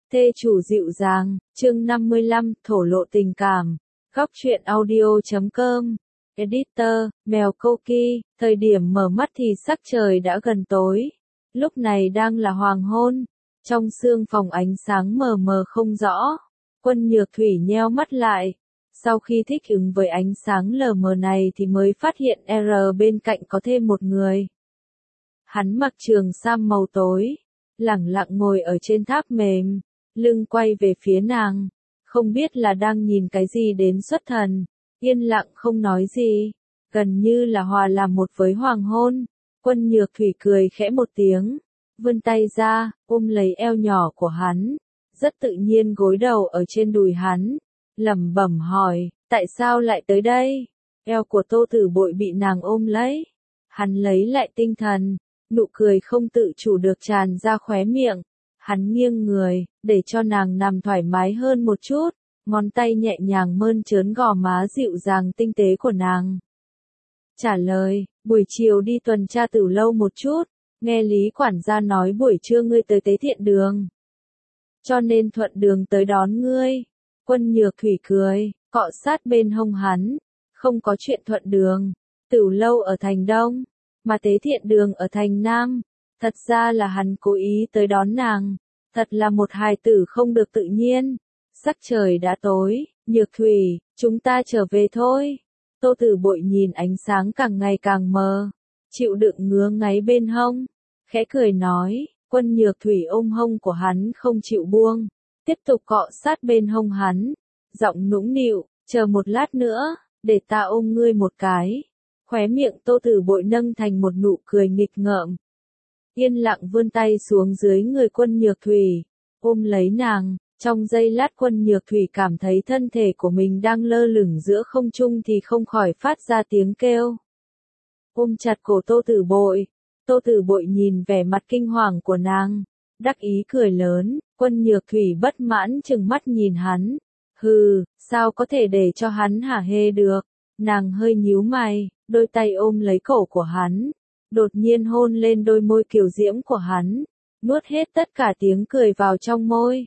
Thê chủ dịu dàng, chương 55, thổ lộ tình cảm. Góc truyện audio.com. Editor, Mèo Koki, thời điểm mở mắt thì sắc trời đã gần tối. Lúc này đang là hoàng hôn. Trong sương phòng ánh sáng mờ mờ không rõ. Quân Nhược Thủy nheo mắt lại. Sau khi thích ứng với ánh sáng lờ mờ này thì mới phát hiện bên cạnh có thêm một người. Hắn mặc trường sam màu tối, lẳng lặng ngồi ở trên tháp mềm, lưng quay về phía nàng, không biết là đang nhìn cái gì đến xuất thần, yên lặng không nói gì, gần như là hòa làm một với hoàng hôn. Quân Nhược Thủy cười khẽ một tiếng, vươn tay ra, ôm lấy eo nhỏ của hắn, rất tự nhiên gối đầu ở trên đùi hắn, lẩm bẩm hỏi, tại sao lại tới đây? Eo của Tô Tử Bội bị nàng ôm lấy, hắn lấy lại tinh thần, nụ cười không tự chủ được tràn ra khóe miệng, hắn nghiêng người, để cho nàng nằm thoải mái hơn một chút, ngón tay nhẹ nhàng mơn trớn gò má dịu dàng tinh tế của nàng. Trả lời, buổi chiều đi tuần tra Tử Lâu một chút, nghe Lý quản gia nói buổi trưa ngươi tới Tế Thiện Đường, cho nên thuận đường tới đón ngươi. Quân Nhược Thủy cười, cọ sát bên hông hắn, không có chuyện thuận đường, Tử Lâu ở thành Đông, mà Tế Thiện Đường ở thành Nam. Thật ra là hắn cố ý tới đón nàng, thật là một hài tử không được tự nhiên. Sắc trời đã tối, Nhược Thủy, chúng ta trở về thôi. Tô Tử Bội nhìn ánh sáng càng ngày càng mờ, chịu đựng ngứa ngáy bên hông, khẽ cười nói. Quân Nhược Thủy ôm hông của hắn không chịu buông, tiếp tục cọ sát bên hông hắn, giọng nũng nịu, chờ một lát nữa, để ta ôm ngươi một cái. Khóe miệng Tô Tử Bội nâng thành một nụ cười nghịch ngợm. Yên lặng vươn tay xuống dưới người Quân Nhược Thủy, ôm lấy nàng, trong giây lát Quân Nhược Thủy cảm thấy thân thể của mình đang lơ lửng giữa không trung thì không khỏi phát ra tiếng kêu. Ôm chặt cổ Tô Tử Bội, Tô Tử Bội nhìn vẻ mặt kinh hoàng của nàng, đắc ý cười lớn. Quân Nhược Thủy bất mãn trừng mắt nhìn hắn, hừ, sao có thể để cho hắn hả hê được. Nàng hơi nhíu mày, đôi tay ôm lấy cổ của hắn, đột nhiên hôn lên đôi môi kiều diễm của hắn, nuốt hết tất cả tiếng cười vào trong môi.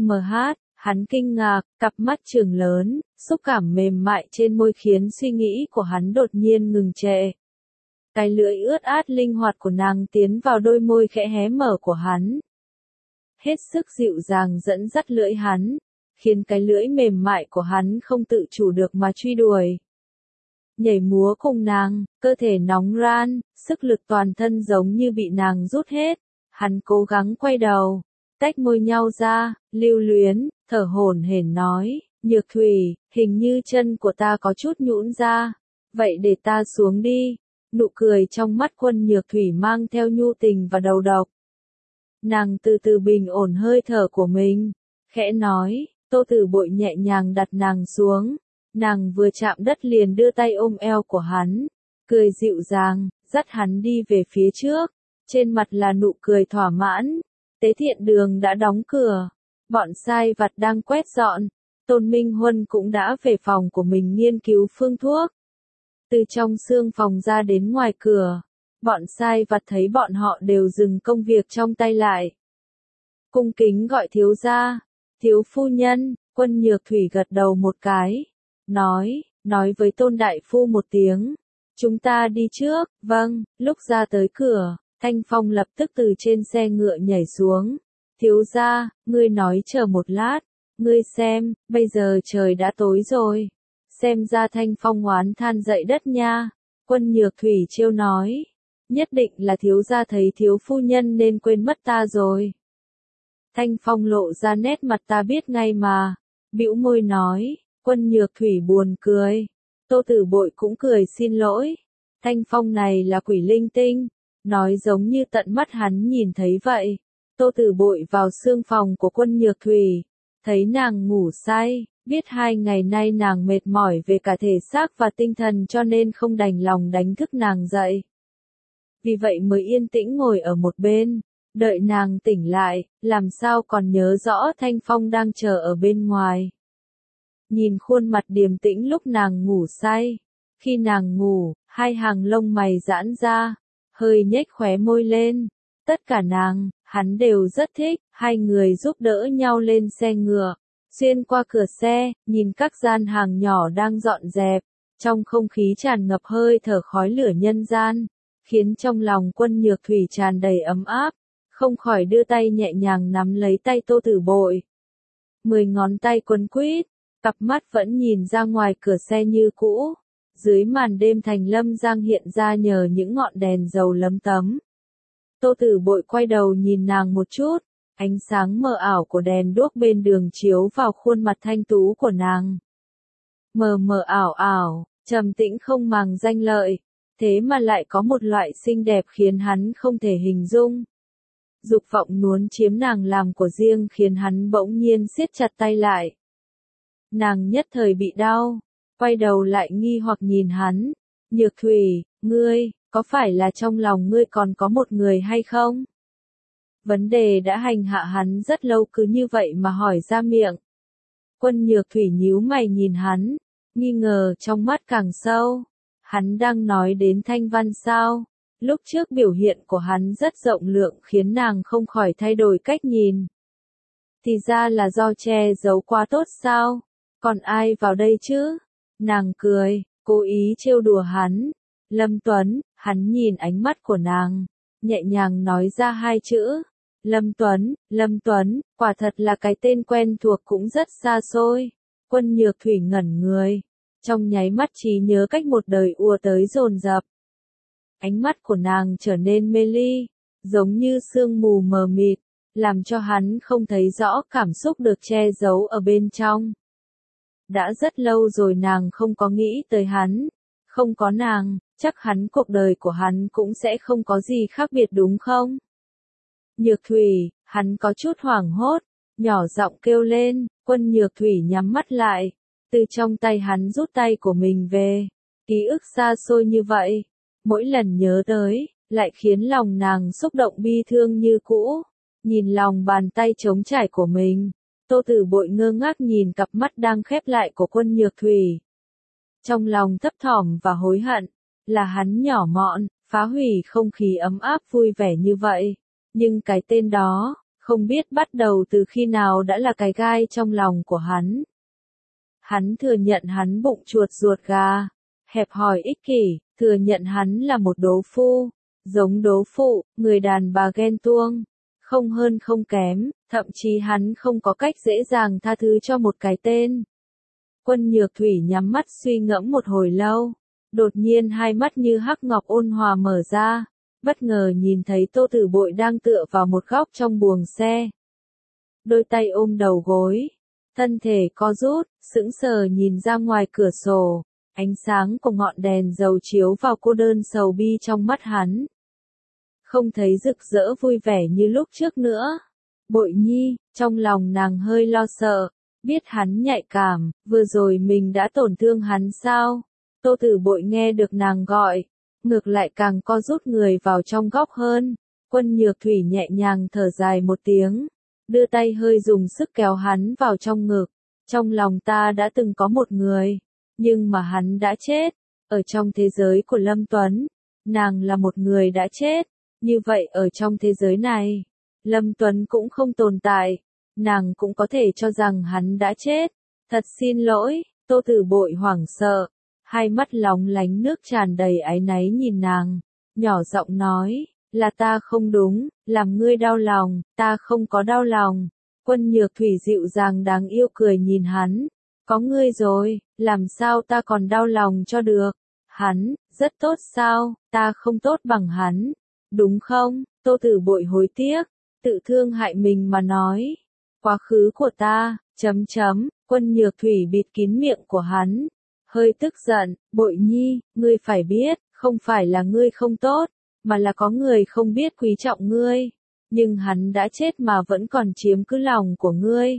Hắn kinh ngạc, cặp mắt trừng lớn, xúc cảm mềm mại trên môi khiến suy nghĩ của hắn đột nhiên ngừng trệ. Cái lưỡi ướt át linh hoạt của nàng tiến vào đôi môi khẽ hé mở của hắn, hết sức dịu dàng dẫn dắt lưỡi hắn, khiến cái lưỡi mềm mại của hắn không tự chủ được mà truy đuổi. Nhảy múa cùng nàng, cơ thể nóng ran, sức lực toàn thân giống như bị nàng rút hết. Hắn cố gắng quay đầu, tách môi nhau ra, lưu luyến, thở hổn hển nói, Nhược Thủy, hình như chân của ta có chút nhũn ra, vậy để ta xuống đi. Nụ cười trong mắt Quân Nhược Thủy mang theo nhu tình và đầu độc. Nàng từ từ bình ổn hơi thở của mình, khẽ nói. Tô Tử Bội nhẹ nhàng đặt nàng xuống, nàng vừa chạm đất liền đưa tay ôm eo của hắn, cười dịu dàng, dắt hắn đi về phía trước, trên mặt là nụ cười thỏa mãn. Tế Thiện Đường đã đóng cửa, bọn sai vặt đang quét dọn, Tôn Minh Huân cũng đã về phòng của mình nghiên cứu phương thuốc. Từ trong sương phòng ra đến ngoài cửa, bọn sai vặt thấy bọn họ đều dừng công việc trong tay lại. Cung kính gọi thiếu gia, thiếu phu nhân. Quân Nhược Thủy gật đầu một cái, nói với Tôn đại phu một tiếng, chúng ta đi trước. Vâng. Lúc ra tới cửa, Thanh Phong lập tức từ trên xe ngựa nhảy xuống. Thiếu gia, ngươi nói chờ một lát, ngươi xem, bây giờ trời đã tối rồi. Xem ra Thanh Phong oán than dậy đất nha. Quân Nhược Thủy trêu nói, nhất định là thiếu gia thấy thiếu phu nhân nên quên mất ta rồi. Thanh Phong lộ ra nét mặt ta biết ngay mà, bĩu môi nói. Quân Nhược Thủy buồn cười, Tô Tử Bội cũng cười xin lỗi. Thanh Phong này là quỷ linh tinh, nói giống như tận mắt hắn nhìn thấy vậy. Tô Tử Bội vào sương phòng của Quân Nhược Thủy, thấy nàng ngủ say, biết 2 ngày nay nàng mệt mỏi về cả thể xác và tinh thần cho nên không đành lòng đánh thức nàng dậy. Vì vậy mới yên tĩnh ngồi ở một bên, đợi nàng tỉnh lại, làm sao còn nhớ rõ Thanh Phong đang chờ ở bên ngoài. Nhìn khuôn mặt điềm tĩnh lúc nàng ngủ say, khi nàng ngủ, 2 hàng lông mày giãn ra, hơi nhếch khóe môi lên, tất cả hắn đều rất thích, Hai người giúp đỡ nhau lên xe ngựa, xuyên qua cửa xe, nhìn các gian hàng nhỏ đang dọn dẹp, trong không khí tràn ngập hơi thở khói lửa nhân gian, khiến trong lòng Quân Nhược Thủy tràn đầy ấm áp, không khỏi đưa tay nhẹ nhàng nắm lấy tay Tô Tử Bội. 10 ngón tay quấn quýt, cặp mắt vẫn nhìn ra ngoài cửa xe như cũ, dưới màn đêm thành lâm giang hiện ra nhờ những ngọn đèn dầu lấm tấm. Tô Tử Bội quay đầu nhìn nàng một chút, ánh sáng mờ ảo của đèn đuốc bên đường chiếu vào khuôn mặt thanh tú của nàng. Mờ mờ ảo ảo, trầm tĩnh không màng danh lợi, thế mà lại có một loại xinh đẹp khiến hắn không thể hình dung. Dục vọng nuốt chiếm nàng làm của riêng khiến hắn bỗng nhiên siết chặt tay lại. Nàng nhất thời bị đau, quay đầu lại nghi hoặc nhìn hắn, Nhược Thủy, ngươi, có phải là trong lòng ngươi còn có một người hay không? Vấn đề đã hành hạ hắn rất lâu cứ như vậy mà hỏi ra miệng. Quân Nhược Thủy nhíu mày nhìn hắn, nghi ngờ trong mắt càng sâu. Hắn đang nói đến Thanh Văn sao? Lúc trước biểu hiện của hắn rất rộng lượng khiến nàng không khỏi thay đổi cách nhìn. Thì ra là do che giấu quá tốt sao? Còn ai vào đây chứ? Nàng cười, cố ý trêu đùa hắn. Lâm Tuấn, hắn nhìn ánh mắt của nàng, nhẹ nhàng nói ra hai chữ. Lâm Tuấn, quả thật là cái tên quen thuộc cũng rất xa xôi. Quân Nhược Thủy ngẩn người, trong nháy mắt trí nhớ cách một đời ùa tới dồn dập. Ánh mắt của nàng trở nên mê ly, giống như sương mù mờ mịt, làm cho hắn không thấy rõ cảm xúc được che giấu ở bên trong. Đã rất lâu rồi nàng không có nghĩ tới hắn, không có nàng, chắc hắn cuộc đời của hắn cũng sẽ không có gì khác biệt đúng không? Nhược Thủy, hắn có chút hoảng hốt, nhỏ giọng kêu lên, Quân Nhược Thủy nhắm mắt lại, từ trong tay hắn rút tay của mình về, ký ức xa xôi như vậy, mỗi lần nhớ tới, lại khiến lòng nàng xúc động bi thương như cũ, nhìn lòng bàn tay trống trải của mình, Tô Tử Bội ngơ ngác nhìn cặp mắt đang khép lại của Quân Nhược Thủy. Trong lòng thấp thỏm và hối hận, là hắn nhỏ mọn, phá hủy không khí ấm áp vui vẻ như vậy. Nhưng cái tên đó, không biết bắt đầu từ khi nào đã là cái gai trong lòng của hắn. Hắn thừa nhận hắn bụng chuột ruột gà, hẹp hòi ích kỷ, thừa nhận hắn là một đố phu, giống đố phụ, người đàn bà ghen tuông, không hơn không kém, thậm chí hắn không có cách dễ dàng tha thứ cho một cái tên. Quân Nhược Thủy nhắm mắt suy ngẫm một hồi lâu, đột nhiên hai mắt như hắc ngọc ôn hòa mở ra. Bất ngờ nhìn thấy Tô Tử Bội đang tựa vào một góc trong buồng xe. Đôi tay ôm đầu gối, thân thể co rút, sững sờ nhìn ra ngoài cửa sổ, ánh sáng của ngọn đèn dầu chiếu vào cô đơn sầu bi trong mắt hắn. Không thấy rực rỡ vui vẻ như lúc trước nữa. Bội Nhi, trong lòng nàng hơi lo sợ, biết hắn nhạy cảm, vừa rồi mình đã tổn thương hắn sao? Tô Tử Bội nghe được nàng gọi, ngược lại càng co rút người vào trong góc hơn. Quân Nhược Thủy nhẹ nhàng thở dài một tiếng, đưa tay hơi dùng sức kéo hắn vào trong ngực. Trong lòng ta đã từng có một người, nhưng mà hắn đã chết. Ở trong thế giới của Lâm Tuấn, nàng là một người đã chết. Như vậy ở trong thế giới này, Lâm Tuấn cũng không tồn tại. Nàng cũng có thể cho rằng hắn đã chết. Thật xin lỗi, Tô Tử Bội hoảng sợ. Hai mắt lóng lánh nước tràn đầy áy náy nhìn nàng, nhỏ giọng nói, là ta không đúng, làm ngươi đau lòng, ta không có đau lòng. Quân Nhược Thủy dịu dàng đáng yêu cười nhìn hắn, có ngươi rồi, làm sao ta còn đau lòng cho được, hắn, rất tốt sao, ta không tốt bằng hắn, đúng không? Tô Tử Bội hối tiếc, tự thương hại mình mà nói, quá khứ của ta, Quân Nhược Thủy bịt kín miệng của hắn. Hơi tức giận, Bội Nhi, ngươi phải biết, không phải là ngươi không tốt, mà là có người không biết quý trọng ngươi, nhưng hắn đã chết mà vẫn còn chiếm cứ lòng của ngươi.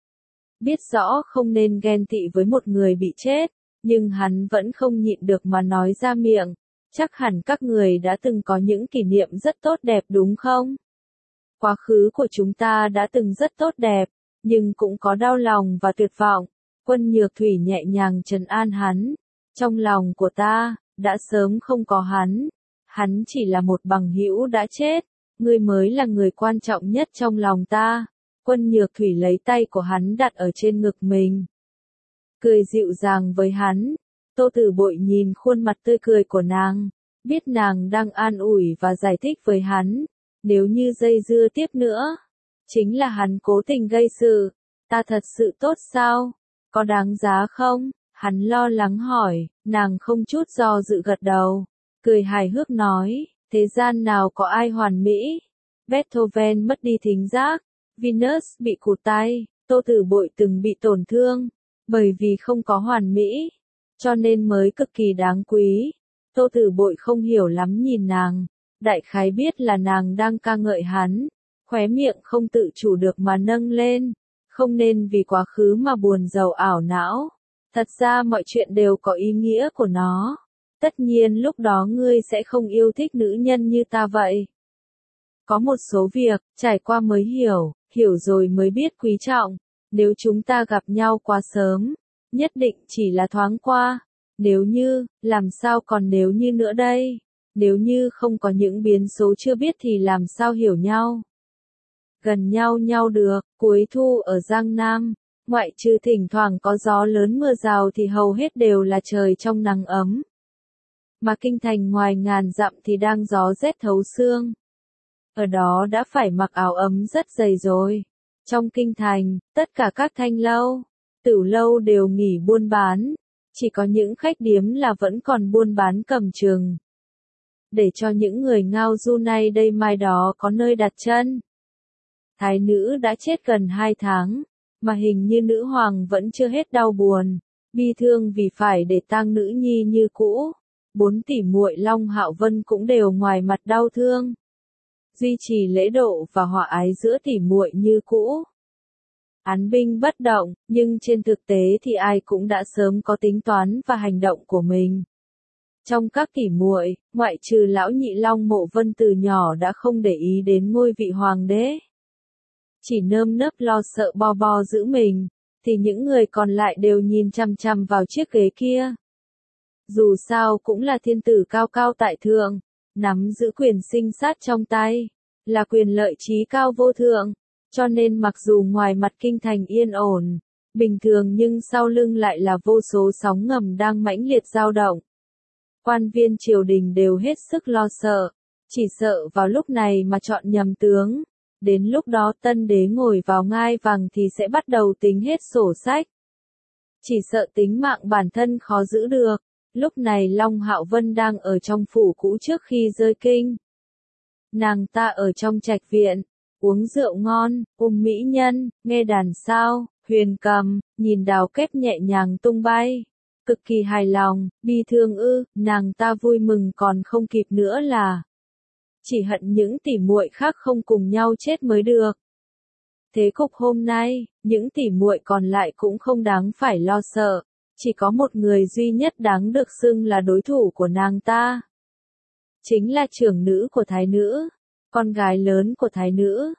Biết rõ không nên ghen tị với một người bị chết, nhưng hắn vẫn không nhịn được mà nói ra miệng, chắc hẳn các người đã từng có những kỷ niệm rất tốt đẹp đúng không? Quá khứ của chúng ta đã từng rất tốt đẹp, nhưng cũng có đau lòng và tuyệt vọng. Quân Nhược Thủy nhẹ nhàng trấn an hắn, trong lòng của ta, đã sớm không có hắn chỉ là một bằng hữu đã chết, ngươi mới là người quan trọng nhất trong lòng ta. Quân Nhược Thủy lấy tay của hắn đặt ở trên ngực mình. Cười dịu dàng với hắn. Tô Tử Bội nhìn khuôn mặt tươi cười của nàng, biết nàng đang an ủi và giải thích với hắn. Nếu như dây dưa tiếp nữa, chính là hắn cố tình gây sự. Ta thật sự tốt sao? Có đáng giá không? Hắn lo lắng hỏi, nàng không chút do dự gật đầu. Cười hài hước nói, thế gian nào có ai hoàn mỹ? Beethoven mất đi thính giác, Venus bị cụt tay, Tô Tử Bội từng bị tổn thương, bởi vì không có hoàn mỹ, cho nên mới cực kỳ đáng quý. Tô Tử Bội không hiểu lắm nhìn nàng, đại khái biết là nàng đang ca ngợi hắn, khóe miệng không tự chủ được mà nâng lên, không nên vì quá khứ mà buồn rầu ảo não. Thật ra mọi chuyện đều có ý nghĩa của nó. Tất nhiên lúc đó ngươi sẽ không yêu thích nữ nhân như ta vậy. Có một số việc, trải qua mới hiểu, hiểu rồi mới biết quý trọng. Nếu chúng ta gặp nhau quá sớm, nhất định chỉ là thoáng qua. Nếu như, làm sao còn nếu như nữa đây? Nếu như không có những biến số chưa biết thì làm sao hiểu nhau? Gần nhau được, cuối thu ở Giang Nam, ngoại trừ thỉnh thoảng có gió lớn mưa rào thì hầu hết đều là trời trong nắng ấm. Mà kinh thành ngoài ngàn dặm thì đang gió rét thấu xương. Ở đó đã phải mặc áo ấm rất dày rồi. Trong kinh thành, tất cả các thanh lâu, tửu lâu đều nghỉ buôn bán. Chỉ có những khách điếm là vẫn còn buôn bán cầm chừng. Để cho những người ngao du nay đây mai đó có nơi đặt chân. Thái nữ đã chết gần 2 tháng, mà hình như nữ hoàng vẫn chưa hết đau buồn, bi thương vì phải để tang nữ nhi như cũ. 4 tỷ muội Long Hạo Vân cũng đều ngoài mặt đau thương. Duy trì lễ độ và hòa ái giữa tỷ muội như cũ. Án binh bất động, nhưng trên thực tế thì ai cũng đã sớm có tính toán và hành động của mình. Trong các tỷ muội, ngoại trừ lão nhị Long Mộ Vân từ nhỏ đã không để ý đến ngôi vị hoàng đế. Chỉ nơm nớp lo sợ bo giữ mình, thì những người còn lại đều nhìn chằm chằm vào chiếc ghế kia. Dù sao cũng là thiên tử cao cao tại thượng, nắm giữ quyền sinh sát trong tay, là quyền lợi trí cao vô thượng, cho nên mặc dù ngoài mặt kinh thành yên ổn, bình thường nhưng sau lưng lại là vô số sóng ngầm đang mãnh liệt dao động. Quan viên triều đình đều hết sức lo sợ, chỉ sợ vào lúc này mà chọn nhầm tướng. Đến lúc đó tân đế ngồi vào ngai vàng thì sẽ bắt đầu tính hết sổ sách. Chỉ sợ tính mạng bản thân khó giữ được. Lúc này Long Hạo Vân đang ở trong phủ cũ trước khi rơi kinh. Nàng ta ở trong trạch viện, uống rượu ngon, mỹ nhân, nghe đàn sao, huyền cầm, nhìn đào kép nhẹ nhàng tung bay. Cực kỳ hài lòng, bi thương nàng ta vui mừng còn không kịp nữa là. Chỉ hận những tỷ muội khác không cùng nhau chết mới được. Thế cục hôm nay, những tỷ muội còn lại cũng không đáng phải lo sợ, chỉ có một người duy nhất đáng được xưng là đối thủ của nàng ta. Chính là trưởng nữ của thái nữ, con gái lớn của thái nữ.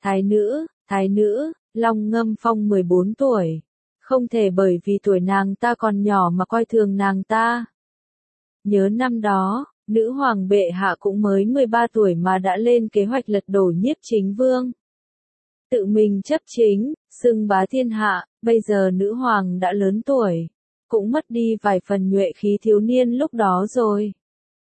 Thái nữ, Long Ngâm Phong 14 tuổi. Không thể bởi vì tuổi nàng ta còn nhỏ mà coi thường nàng ta. Nhớ năm đó, nữ hoàng bệ hạ cũng mới 13 tuổi mà đã lên kế hoạch lật đổ Nhiếp Chính Vương. Tự mình chấp chính, xưng bá thiên hạ, bây giờ nữ hoàng đã lớn tuổi, cũng mất đi vài phần nhuệ khí thiếu niên lúc đó rồi.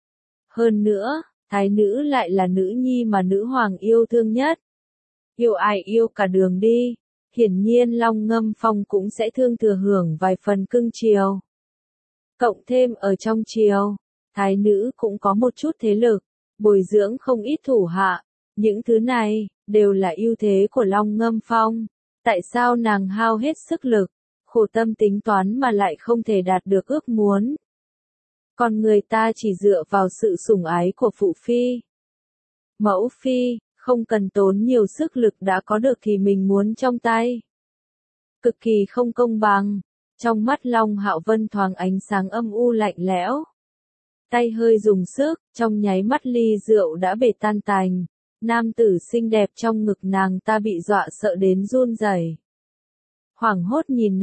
Hơn nữa, thái nữ lại là nữ nhi mà nữ hoàng yêu thương nhất. Yêu ai yêu cả đường đi, hiển nhiên Long Ngâm Phong cũng sẽ thương thừa hưởng vài phần cưng chiều. Cộng thêm ở trong triều, thái nữ cũng có một chút thế lực, bồi dưỡng không ít thủ hạ. Những thứ này, đều là ưu thế của Long Ngâm Phong. Tại sao nàng hao hết sức lực, khổ tâm tính toán mà lại không thể đạt được ước muốn? Còn người ta chỉ dựa vào sự sủng ái của phụ phi. Mẫu phi, không cần tốn nhiều sức lực đã có được thì mình muốn trong tay. Cực kỳ không công bằng. Trong mắt Long Hạo Vân thoáng ánh sáng âm u lạnh lẽo. Tay hơi dùng sức, trong nháy mắt ly rượu đã bể tan tành. Nam tử xinh đẹp trong ngực nàng ta bị dọa sợ đến run rẩy. Hoảng hốt nhìn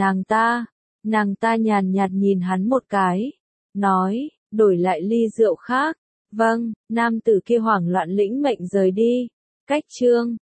nàng ta nhàn nhạt nhìn hắn một cái, nói, đổi lại ly rượu khác. Vâng, nam tử kia hoảng loạn lĩnh mệnh rời đi, Cách chương